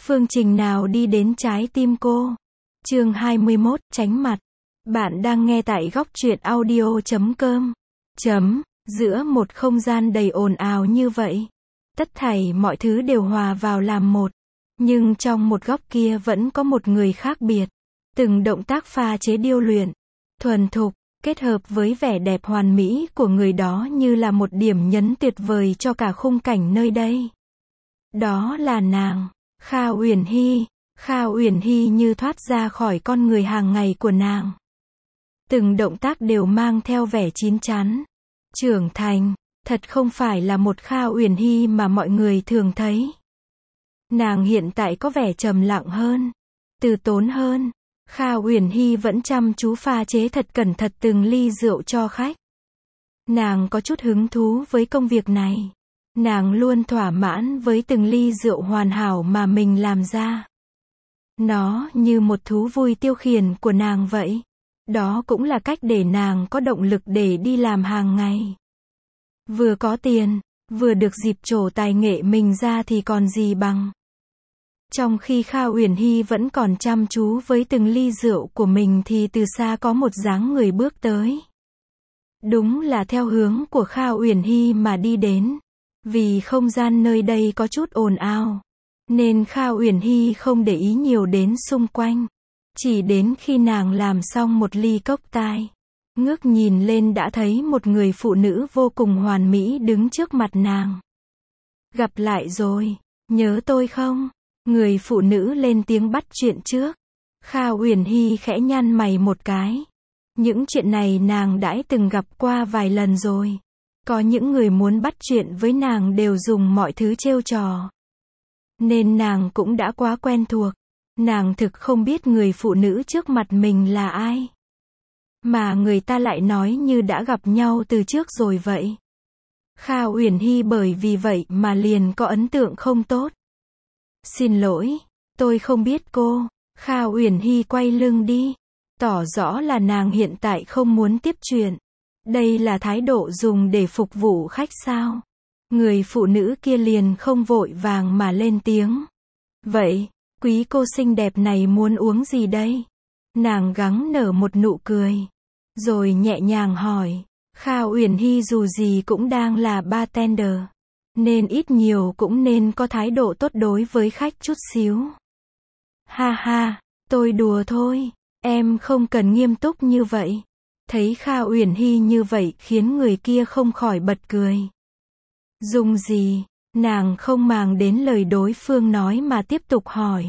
phương trình nào đi đến trái tim cô. Chương 21, tránh mặt. Bạn đang nghe tại góc truyện audio.com. Giữa một không gian đầy ồn ào như vậy, tất thảy mọi thứ đều hòa vào làm một. Nhưng trong một góc kia vẫn có một người khác biệt. Từng động tác pha chế điêu luyện, thuần thục, kết hợp với vẻ đẹp hoàn mỹ của người đó như là một điểm nhấn tuyệt vời cho cả khung cảnh nơi đây. Đó là nàng, Kha Uyển Hy. Kha Uyển Hy như thoát ra khỏi con người hàng ngày của nàng. Từng động tác đều mang theo vẻ chín chắn, trưởng thành, thật không phải là một Kha Uyển Hy mà mọi người thường thấy. Nàng hiện tại có vẻ trầm lặng hơn, từ tốn hơn. Kha Uyển Hy vẫn chăm chú pha chế thật cẩn thận từng ly rượu cho khách. Nàng có chút hứng thú với công việc này. Nàng luôn thỏa mãn với từng ly rượu hoàn hảo mà mình làm ra. Nó như một thú vui tiêu khiển của nàng vậy. Đó cũng là cách để nàng có động lực để đi làm hàng ngày. Vừa có tiền, vừa được dịp trổ tài nghệ mình ra thì còn gì bằng. Trong khi Kha Uyển Hy vẫn còn chăm chú với từng ly rượu của mình thì từ xa có một dáng người bước tới. Đúng là theo hướng của Kha Uyển Hy mà đi đến. Vì không gian nơi đây có chút ồn ào, nên Kha Uyển Hy không để ý nhiều đến xung quanh. Chỉ đến khi nàng làm xong một ly cốc tai, ngước nhìn lên đã thấy một người phụ nữ vô cùng hoàn mỹ đứng trước mặt nàng. Gặp lại rồi, nhớ tôi không? Người phụ nữ lên tiếng bắt chuyện trước. Kha Uyển Hy khẽ nhăn mày một cái. Những chuyện này nàng đã từng gặp qua vài lần rồi. Có những người muốn bắt chuyện với nàng đều dùng mọi thứ trêu trò. Nên nàng cũng đã quá quen thuộc. Nàng thực không biết người phụ nữ trước mặt mình là ai. Mà người ta lại nói như đã gặp nhau từ trước rồi vậy. Kha Uyển Hy bởi vì vậy mà liền có ấn tượng không tốt. Xin lỗi, tôi không biết cô. Kha Uyển Hy quay lưng đi. Tỏ rõ là nàng hiện tại không muốn tiếp chuyện. Đây là thái độ dùng để phục vụ khách sao? Người phụ nữ kia liền không vội vàng mà lên tiếng. Vậy, quý cô xinh đẹp này muốn uống gì đây? Nàng gắng nở một nụ cười. Rồi nhẹ nhàng hỏi. Kha Uyển Hy dù gì cũng đang là bartender. Nên ít nhiều cũng nên có thái độ tốt đối với khách chút xíu. Ha ha, tôi đùa thôi. Em không cần nghiêm túc như vậy. Thấy Kha Uyển Hy như vậy khiến người kia không khỏi bật cười. Dùng gì? Nàng không màng đến lời đối phương nói mà tiếp tục hỏi.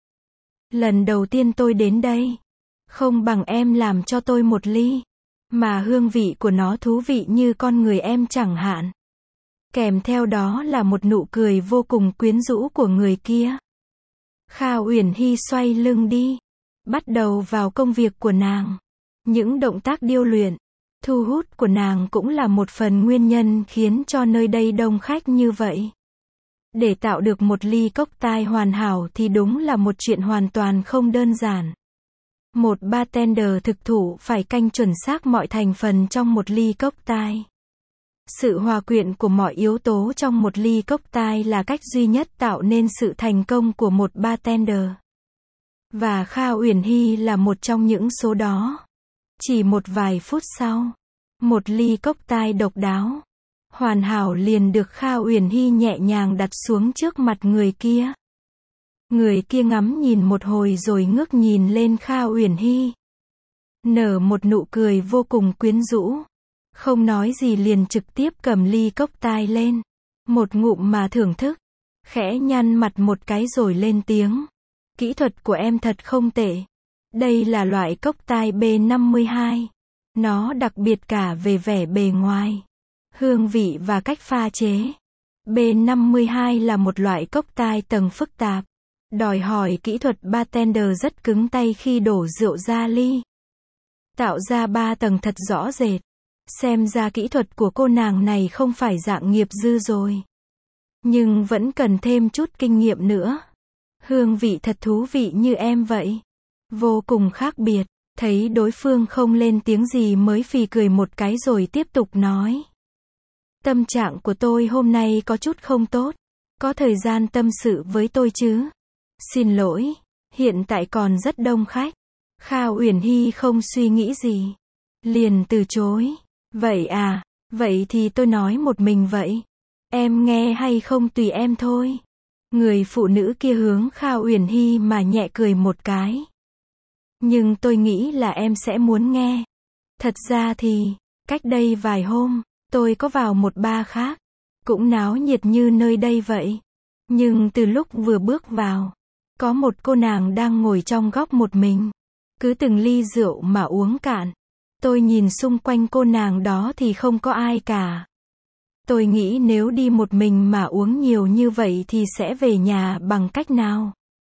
Lần đầu tiên tôi đến đây. Không bằng em làm cho tôi một ly. Mà hương vị của nó thú vị như con người em chẳng hạn. Kèm theo đó là một nụ cười vô cùng quyến rũ của người kia. Kha Uyển Hy xoay lưng đi. Bắt đầu vào công việc của nàng. Những động tác điêu luyện, thu hút của nàng cũng là một phần nguyên nhân khiến cho nơi đây đông khách như vậy. Để tạo được một ly cốc tai hoàn hảo thì đúng là một chuyện hoàn toàn không đơn giản. Một bartender thực thụ phải canh chuẩn xác mọi thành phần trong một ly cốc tai. Sự hòa quyện của mọi yếu tố trong một ly cốc tai là cách duy nhất tạo nên sự thành công của một bartender. Và Kha Uyển Hy là một trong những số đó. Chỉ một vài phút sau, một ly cốc tai độc đáo, hoàn hảo liền được Kha Uyển Hy nhẹ nhàng đặt xuống trước mặt người kia. Người kia ngắm nhìn một hồi rồi ngước nhìn lên Kha Uyển Hy. Nở một nụ cười vô cùng quyến rũ. Không nói gì liền trực tiếp cầm ly cốc tai lên. Một ngụm mà thưởng thức. Khẽ nhăn mặt một cái rồi lên tiếng. Kỹ thuật của em thật không tệ. Đây là loại cốc tai B52. Nó đặc biệt cả về vẻ bề ngoài, hương vị và cách pha chế. B52 là một loại cốc tai tầng phức tạp. Đòi hỏi kỹ thuật bartender rất cứng tay khi đổ rượu ra ly. Tạo ra 3 tầng thật rõ rệt. Xem ra kỹ thuật của cô nàng này không phải dạng nghiệp dư rồi. Nhưng vẫn cần thêm chút kinh nghiệm nữa. Hương vị thật thú vị như em vậy. Vô cùng khác biệt. Thấy đối phương không lên tiếng gì mới phì cười một cái rồi tiếp tục nói. Tâm trạng của tôi hôm nay có chút không tốt. Có thời gian tâm sự với tôi chứ? Xin lỗi, hiện tại còn rất đông khách. Kha Uyển Hy không suy nghĩ gì, liền từ chối. Vậy à, vậy thì tôi nói một mình vậy. Em nghe hay không tùy em thôi. Người phụ nữ kia hướng Kha Uyển Hy mà nhẹ cười một cái. Nhưng tôi nghĩ là em sẽ muốn nghe. Thật ra thì, cách đây vài hôm, tôi có vào một bar khác, cũng náo nhiệt như nơi đây vậy. Nhưng từ lúc vừa bước vào, có một cô nàng đang ngồi trong góc một mình, cứ từng ly rượu mà uống cạn. Tôi nhìn xung quanh cô nàng đó thì không có ai cả. Tôi nghĩ nếu đi một mình mà uống nhiều như vậy thì sẽ về nhà bằng cách nào?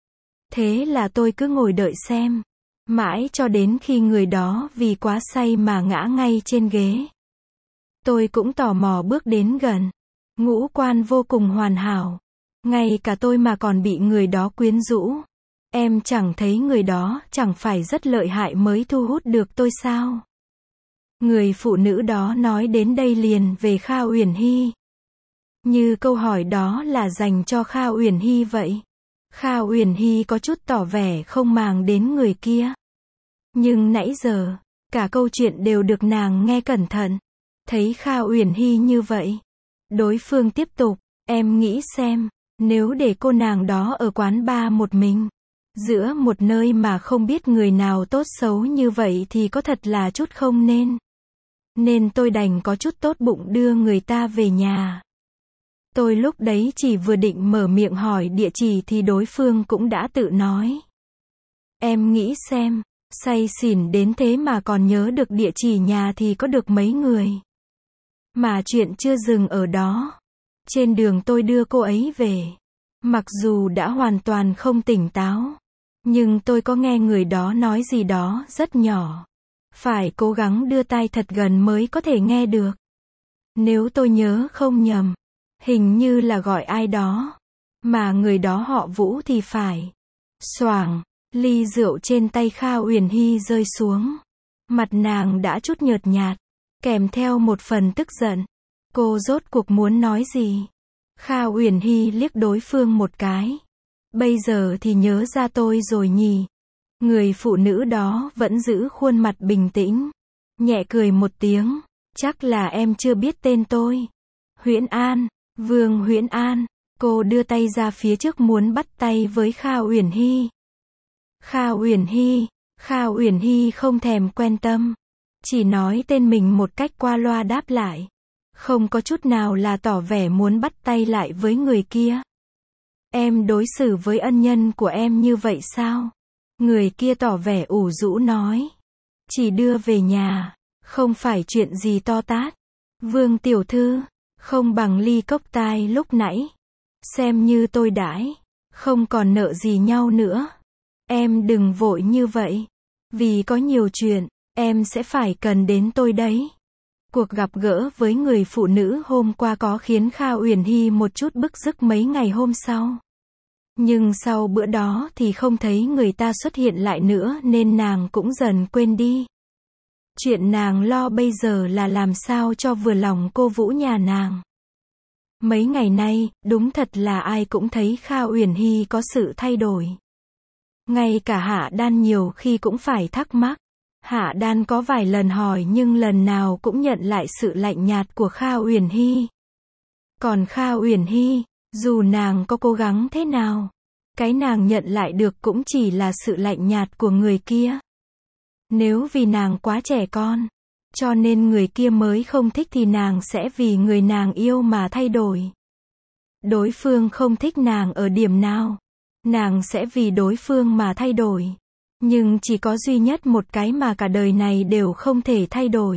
Thế là tôi cứ ngồi đợi xem, mãi cho đến khi người đó vì quá say mà ngã ngay trên ghế. Tôi cũng tò mò bước đến gần. Ngũ quan vô cùng hoàn hảo. Ngay cả tôi mà còn bị người đó quyến rũ. Em chẳng thấy người đó chẳng phải rất lợi hại mới thu hút được tôi sao? Người phụ nữ đó nói đến đây liền về Kha Uyển Hy. Như câu hỏi đó là dành cho Kha Uyển Hy vậy. Kha Uyển Hy có chút tỏ vẻ không màng đến người kia. Nhưng nãy giờ, cả câu chuyện đều được nàng nghe cẩn thận. Thấy Kha Uyển Hy như vậy, đối phương tiếp tục, em nghĩ xem, nếu để cô nàng đó ở quán bar một mình, giữa một nơi mà không biết người nào tốt xấu như vậy thì có thật là chút không nên. Nên tôi đành có chút tốt bụng đưa người ta về nhà. Tôi lúc đấy chỉ vừa định mở miệng hỏi địa chỉ thì đối phương cũng đã tự nói. Em nghĩ xem, say xỉn đến thế mà còn nhớ được địa chỉ nhà thì có được mấy người. Mà chuyện chưa dừng ở đó. Trên đường tôi đưa cô ấy về. Mặc dù đã hoàn toàn không tỉnh táo, nhưng tôi có nghe người đó nói gì đó rất nhỏ. Phải cố gắng đưa tai thật gần mới có thể nghe được. Nếu tôi nhớ không nhầm, hình như là gọi ai đó. Mà người đó họ Vũ thì phải. Xoảng, ly rượu trên tay Kha Uyển Hy rơi xuống. Mặt nàng đã chút nhợt nhạt, kèm theo một phần tức giận. Cô rốt cuộc muốn nói gì? Kha Uyển Hy liếc đối phương một cái. Bây giờ thì nhớ ra tôi rồi nhỉ? Người phụ nữ đó vẫn giữ khuôn mặt bình tĩnh, nhẹ cười một tiếng. Chắc là em chưa biết tên tôi. Huyễn An, Vương Huyễn An. Cô đưa tay ra phía trước muốn bắt tay với Kha Uyển Hy. Kha Uyển Hy không thèm quan tâm, chỉ nói tên mình một cách qua loa đáp lại. Không có chút nào là tỏ vẻ muốn bắt tay lại với người kia. Em đối xử với ân nhân của em như vậy sao? Người kia tỏ vẻ ủ rũ nói. Chỉ đưa về nhà, không phải chuyện gì to tát. Vương tiểu thư, không bằng ly cốc tai lúc nãy. Xem như tôi đãi, không còn nợ gì nhau nữa. Em đừng vội như vậy. Vì có nhiều chuyện, em sẽ phải cần đến tôi đấy. Cuộc gặp gỡ với người phụ nữ hôm qua có khiến Kha Uyển Hy một chút bức rứt mấy ngày hôm sau. Nhưng sau bữa đó thì không thấy người ta xuất hiện lại nữa nên nàng cũng dần quên đi. Chuyện nàng lo bây giờ là làm sao cho vừa lòng cô Vũ nhà nàng. Mấy ngày nay, đúng thật là ai cũng thấy Kha Uyển Hy có sự thay đổi. Ngay cả Hạ Đan nhiều khi cũng phải thắc mắc. Hạ Đan có vài lần hỏi nhưng lần nào cũng nhận lại sự lạnh nhạt của Kha Uyển Hy. Còn Kha Uyển Hy, dù nàng có cố gắng thế nào, cái nàng nhận lại được cũng chỉ là sự lạnh nhạt của người kia. Nếu vì nàng quá trẻ con, cho nên người kia mới không thích thì nàng sẽ vì người nàng yêu mà thay đổi. Đối phương không thích nàng ở điểm nào, nàng sẽ vì đối phương mà thay đổi. Nhưng chỉ có duy nhất một cái mà cả đời này đều không thể thay đổi.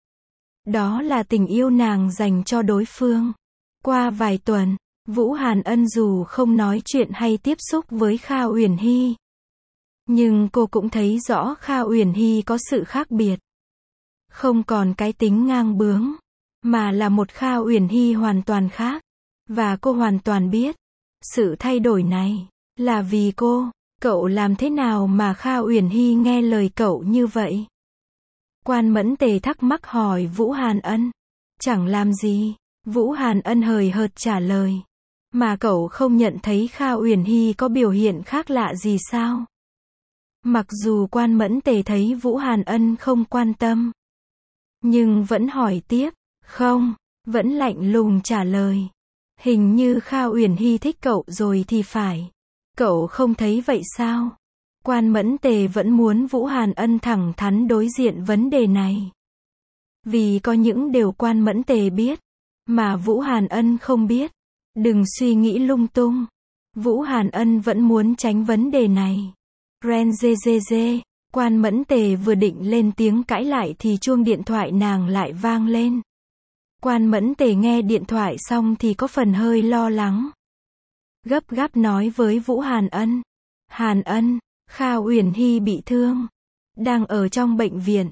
Đó là tình yêu nàng dành cho đối phương. Qua vài tuần, Vũ Hàn Ân dù không nói chuyện hay tiếp xúc với Kha Uyển Hy, nhưng cô cũng thấy rõ Kha Uyển Hy có sự khác biệt. Không còn cái tính ngang bướng, mà là một Kha Uyển Hy hoàn toàn khác. Và cô hoàn toàn biết, sự thay đổi này là vì cô. Cậu làm thế nào mà Kha Uyển Hy nghe lời cậu như vậy? Quan Mẫn Tề thắc mắc hỏi Vũ Hàn Ân. Chẳng làm gì, Vũ Hàn Ân hời hợt trả lời. Mà cậu không nhận thấy Kha Uyển Hy có biểu hiện khác lạ gì sao? Mặc dù Quan Mẫn Tề thấy Vũ Hàn Ân không quan tâm, nhưng vẫn hỏi tiếp. Không, vẫn lạnh lùng trả lời. Hình như Kha Uyển Hy thích cậu rồi thì phải. Cậu không thấy vậy sao? Quan Mẫn Tề vẫn muốn Vũ Hàn Ân thẳng thắn đối diện vấn đề này. Vì có những điều Quan Mẫn Tề biết, mà Vũ Hàn Ân không biết. Đừng suy nghĩ lung tung. Vũ Hàn Ân vẫn muốn tránh vấn đề này. Ren dê dê dê. Quan Mẫn Tề vừa định lên tiếng cãi lại thì chuông điện thoại nàng lại vang lên. Quan Mẫn Tề nghe điện thoại xong thì có phần hơi lo lắng. Gấp gáp nói với Vũ Hàn Ân. Hàn Ân, Kha Uyển Hy bị thương. Đang ở trong bệnh viện.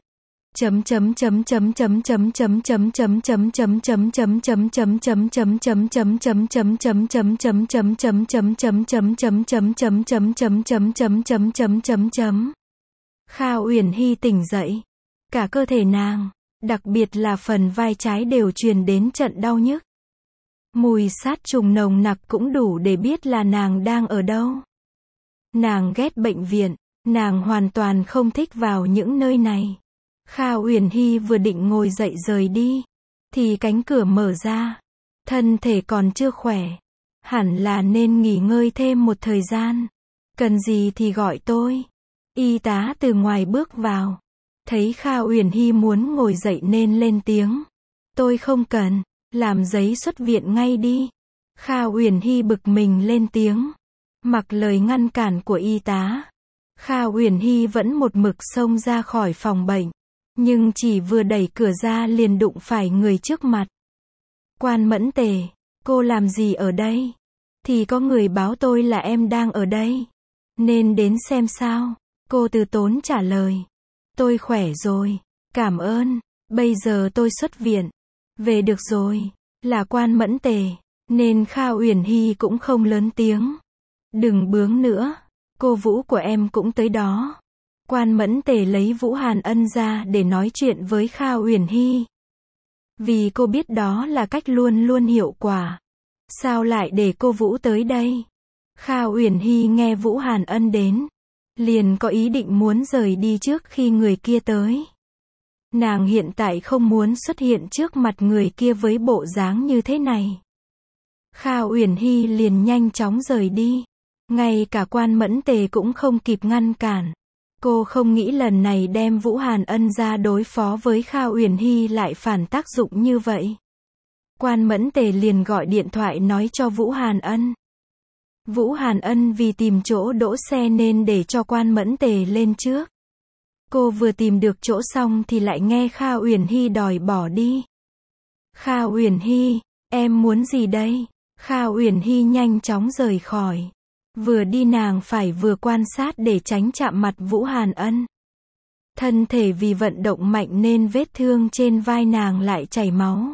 Kha Uyển Hy tỉnh dậy. Cả cơ thể nàng, đặc biệt là phần vai trái đều truyền đến trận đau nhức. Mùi sát trùng nồng nặc cũng đủ để biết là nàng đang ở đâu. Nàng ghét bệnh viện, nàng hoàn toàn không thích vào những nơi này. Kha Uyển Hy vừa định ngồi dậy rời đi, thì cánh cửa mở ra. Thân thể còn chưa khỏe, hẳn là nên nghỉ ngơi thêm một thời gian. Cần gì thì gọi tôi. Y tá từ ngoài bước vào. Thấy Kha Uyển Hy muốn ngồi dậy nên lên tiếng. Tôi không cần, làm giấy xuất viện ngay đi. Kha Uyển Hy bực mình lên tiếng. Mặc lời ngăn cản của y tá, Kha Uyển Hy vẫn một mực xông ra khỏi phòng bệnh. Nhưng chỉ vừa đẩy cửa ra liền đụng phải người trước mặt. Quan Mẫn Tề, cô làm gì ở đây? Thì có người báo tôi là em đang ở đây, nên đến xem sao. Cô từ tốn trả lời. Tôi khỏe rồi, cảm ơn, bây giờ tôi xuất viện. Về được rồi, là Quan Mẫn Tề, nên Kha Uyển Hy cũng không lớn tiếng. Đừng bướng nữa, cô Vũ của em cũng tới đó. Quan Mẫn Tề lấy Vũ Hàn Ân ra để nói chuyện với Kha Uyển Hy. Vì cô biết đó là cách luôn luôn hiệu quả. Sao lại để cô Vũ tới đây? Kha Uyển Hy nghe Vũ Hàn Ân đến, liền có ý định muốn rời đi trước khi người kia tới. Nàng hiện tại không muốn xuất hiện trước mặt người kia với bộ dáng như thế này. Kha Uyển Hy liền nhanh chóng rời đi. Ngay cả Quan Mẫn Tề cũng không kịp ngăn cản. Cô không nghĩ lần này đem Vũ Hàn Ân ra đối phó với Kha Uyển Hy lại phản tác dụng như vậy. Quan Mẫn Tề liền gọi điện thoại nói cho Vũ Hàn Ân. Vũ Hàn Ân vì tìm chỗ đỗ xe nên để cho Quan Mẫn Tề lên trước. Cô vừa tìm được chỗ xong thì lại nghe Kha Uyển Hy đòi bỏ đi. Kha Uyển Hy, em muốn gì đây? Kha Uyển Hy nhanh chóng rời khỏi. Vừa đi nàng phải vừa quan sát để tránh chạm mặt Vũ Hàn Ân. Thân thể vì vận động mạnh nên vết thương trên vai nàng lại chảy máu.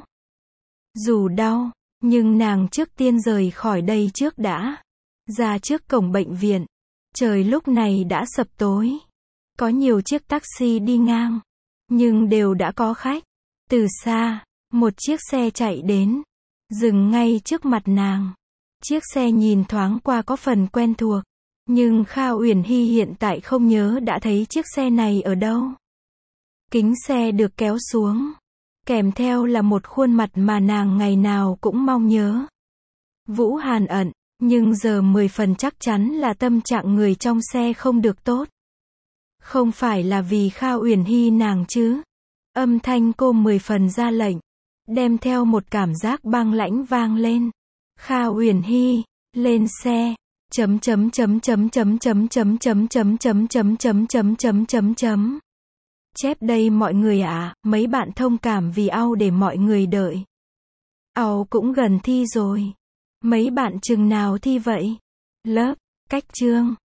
Dù đau, nhưng nàng trước tiên rời khỏi đây trước đã. Ra trước cổng bệnh viện. Trời lúc này đã sập tối. Có nhiều chiếc taxi đi ngang, nhưng đều đã có khách. Từ xa, một chiếc xe chạy đến, dừng ngay trước mặt nàng. Chiếc xe nhìn thoáng qua có phần quen thuộc, nhưng Kha Uyển Hy hiện tại không nhớ đã thấy chiếc xe này ở đâu. Kính xe được kéo xuống, kèm theo là một khuôn mặt mà nàng ngày nào cũng mong nhớ. Vũ Hàn Ẩn, nhưng giờ 10 phần chắc chắn là tâm trạng người trong xe không được tốt. Không phải là vì Kha Uyển Hy nàng chứ. Âm thanh cô 10 phần ra lệnh, đem theo một cảm giác băng lãnh vang lên. Kha Uyển Hy, lên xe. Chép đây mọi người ạ, mấy bạn thông cảm vì Au để mọi người đợi. Au cũng gần thi rồi. Mấy bạn chừng nào thi vậy? Lớp, cách chương.